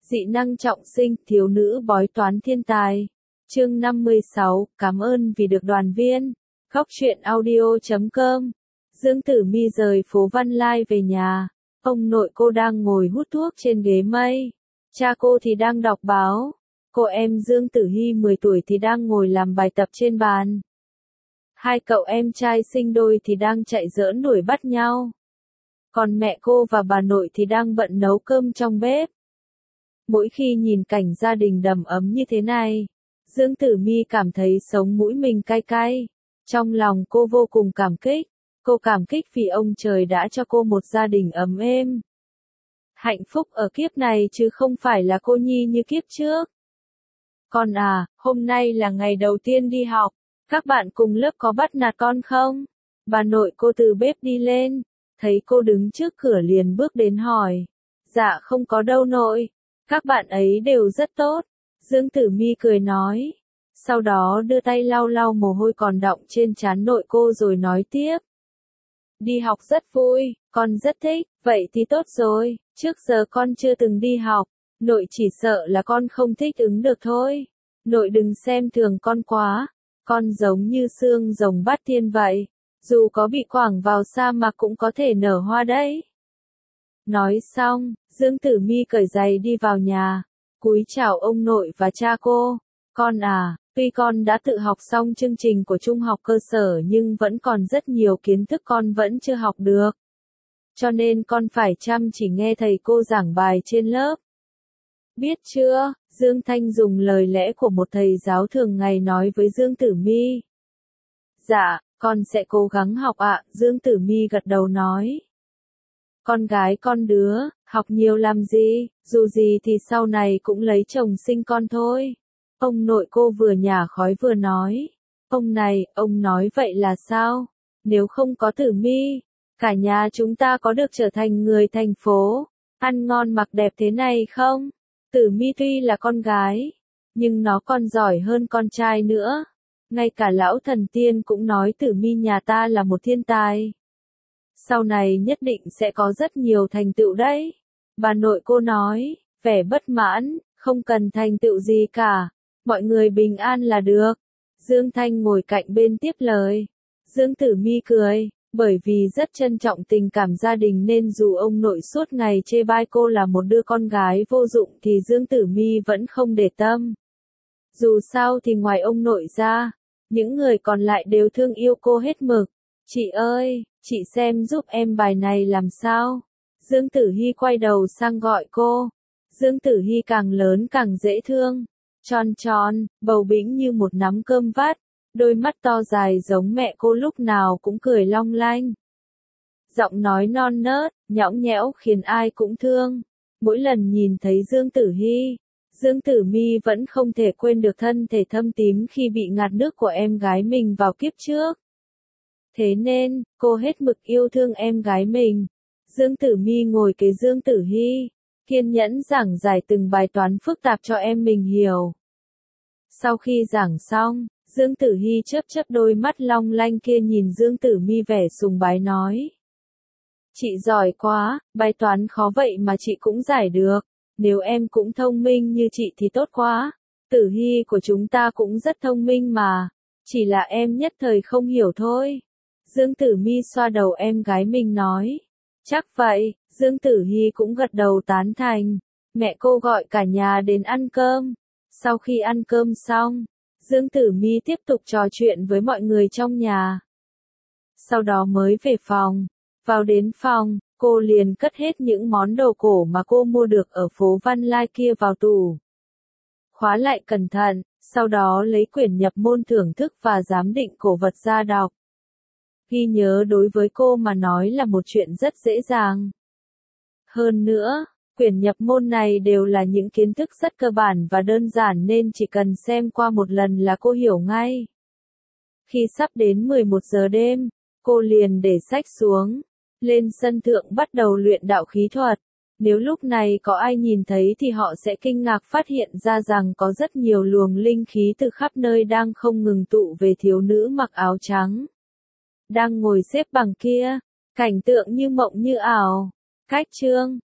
Dị năng trọng sinh, thiếu nữ bói toán thiên tài. Chương 56, cảm ơn vì được đoàn viên. Góc truyện audio.com. Dương Tử Mi rời phố Văn Lai về nhà. Ông nội cô đang ngồi hút thuốc trên ghế mây. Cha cô thì đang đọc báo. Cô em Dương Tử Hi 10 tuổi thì đang ngồi làm bài tập trên bàn. Hai cậu em trai sinh đôi thì đang chạy giỡn đuổi bắt nhau. Còn mẹ cô và bà nội thì đang bận nấu cơm trong bếp. Mỗi khi nhìn cảnh gia đình đầm ấm như thế này, Dương Tử Mi cảm thấy sống mũi mình cay cay. Trong lòng cô vô cùng cảm kích. Cô cảm kích vì ông trời đã cho cô một gia đình ấm êm. Hạnh phúc ở kiếp này chứ không phải là cô nhi như kiếp trước. Con à, hôm nay là ngày đầu tiên đi học. Các bạn cùng lớp có bắt nạt con không? Bà nội cô từ bếp đi lên. Thấy cô đứng trước cửa liền bước đến hỏi. Dạ không có đâu nội. Các bạn ấy đều rất tốt. Dương Tử Mi cười nói. Sau đó đưa tay lau lau mồ hôi còn đọng trên trán nội cô rồi nói tiếp. Đi học rất vui, con rất thích, vậy thì tốt rồi, trước giờ con chưa từng đi học, nội chỉ sợ là con không thích ứng được thôi. Nội đừng xem thường con quá, con giống như xương rồng bát tiên vậy, dù có bị quẳng vào sa mạc cũng có thể nở hoa đấy. Nói xong, Dương Tử Mi cởi giày đi vào nhà, cúi chào ông nội và cha cô. Con à, tuy con đã tự học xong chương trình của trung học cơ sở nhưng vẫn còn rất nhiều kiến thức con vẫn chưa học được. Cho nên con phải chăm chỉ nghe thầy cô giảng bài trên lớp. Biết chưa? Dương Thanh dùng lời lẽ của một thầy giáo thường ngày nói với Dương Tử Mi. Dạ, con sẽ cố gắng học ạ, Dương Tử Mi gật đầu nói. Con gái con đứa, học nhiều làm gì, dù gì thì sau này cũng lấy chồng sinh con thôi. Ông nội cô vừa nhả khói vừa nói. Ông này, ông nói vậy là sao? Nếu không có Tử Mi, cả nhà chúng ta có được trở thành người thành phố, ăn ngon mặc đẹp thế này không? Tử Mi tuy là con gái, nhưng nó còn giỏi hơn con trai nữa. Ngay cả lão thần tiên cũng nói Tử Mi nhà ta là một thiên tài. Sau này nhất định sẽ có rất nhiều thành tựu đấy. Bà nội cô nói, vẻ bất mãn, không cần thành tựu gì cả. Mọi người bình an là được. Dương Thanh ngồi cạnh bên tiếp lời. Dương Tử Mi cười, bởi vì rất trân trọng tình cảm gia đình nên dù ông nội suốt ngày chê bai cô là một đứa con gái vô dụng thì Dương Tử Mi vẫn không để tâm. Dù sao thì ngoài ông nội ra, những người còn lại đều thương yêu cô hết mực. Chị ơi, chị xem giúp em bài này làm sao? Dương Tử Hi quay đầu sang gọi cô. Dương Tử Hi càng lớn càng dễ thương. Tròn tròn, bầu bĩnh như một nắm cơm vắt, đôi mắt to dài giống mẹ cô lúc nào cũng cười long lanh. Giọng nói non nớt, nhõng nhẽo khiến ai cũng thương. Mỗi lần nhìn thấy Dương Tử Hi, Dương Tử Mi vẫn không thể quên được thân thể thâm tím khi bị ngạt nước của em gái mình vào kiếp trước. Thế nên, cô hết mực yêu thương em gái mình. Dương Tử Mi ngồi kế Dương Tử Hi, kiên nhẫn giảng giải từng bài toán phức tạp cho em mình hiểu. Sau khi giảng xong, Dương Tử Hi chớp chớp đôi mắt long lanh kia nhìn Dương Tử Mi vẻ sùng bái nói. Chị giỏi quá, bài toán khó vậy mà chị cũng giải được. Nếu em cũng thông minh như chị thì tốt quá. Tử Hi của chúng ta cũng rất thông minh mà. Chỉ là em nhất thời không hiểu thôi. Dương Tử Mi xoa đầu em gái mình nói. Chắc vậy, Dương Tử Hi cũng gật đầu tán thành. Mẹ cô gọi cả nhà đến ăn cơm. Sau khi ăn cơm xong, Dương Tử Mi tiếp tục trò chuyện với mọi người trong nhà. Sau đó mới về phòng. Vào đến phòng, cô liền cất hết những món đồ cổ mà cô mua được ở phố Văn Lai kia vào tủ. Khóa lại cẩn thận, sau đó lấy quyển nhập môn thưởng thức và giám định cổ vật ra đọc. Ghi nhớ đối với cô mà nói là một chuyện rất dễ dàng. Hơn nữa, quyển nhập môn này đều là những kiến thức rất cơ bản và đơn giản nên chỉ cần xem qua một lần là cô hiểu ngay. Khi sắp đến 11 giờ đêm, cô liền để sách xuống, lên sân thượng bắt đầu luyện đạo khí thuật. Nếu lúc này có ai nhìn thấy thì họ sẽ kinh ngạc phát hiện ra rằng có rất nhiều luồng linh khí từ khắp nơi đang không ngừng tụ về thiếu nữ mặc áo trắng. Đang ngồi xếp bằng kia, cảnh tượng như mộng như ảo. Cách chương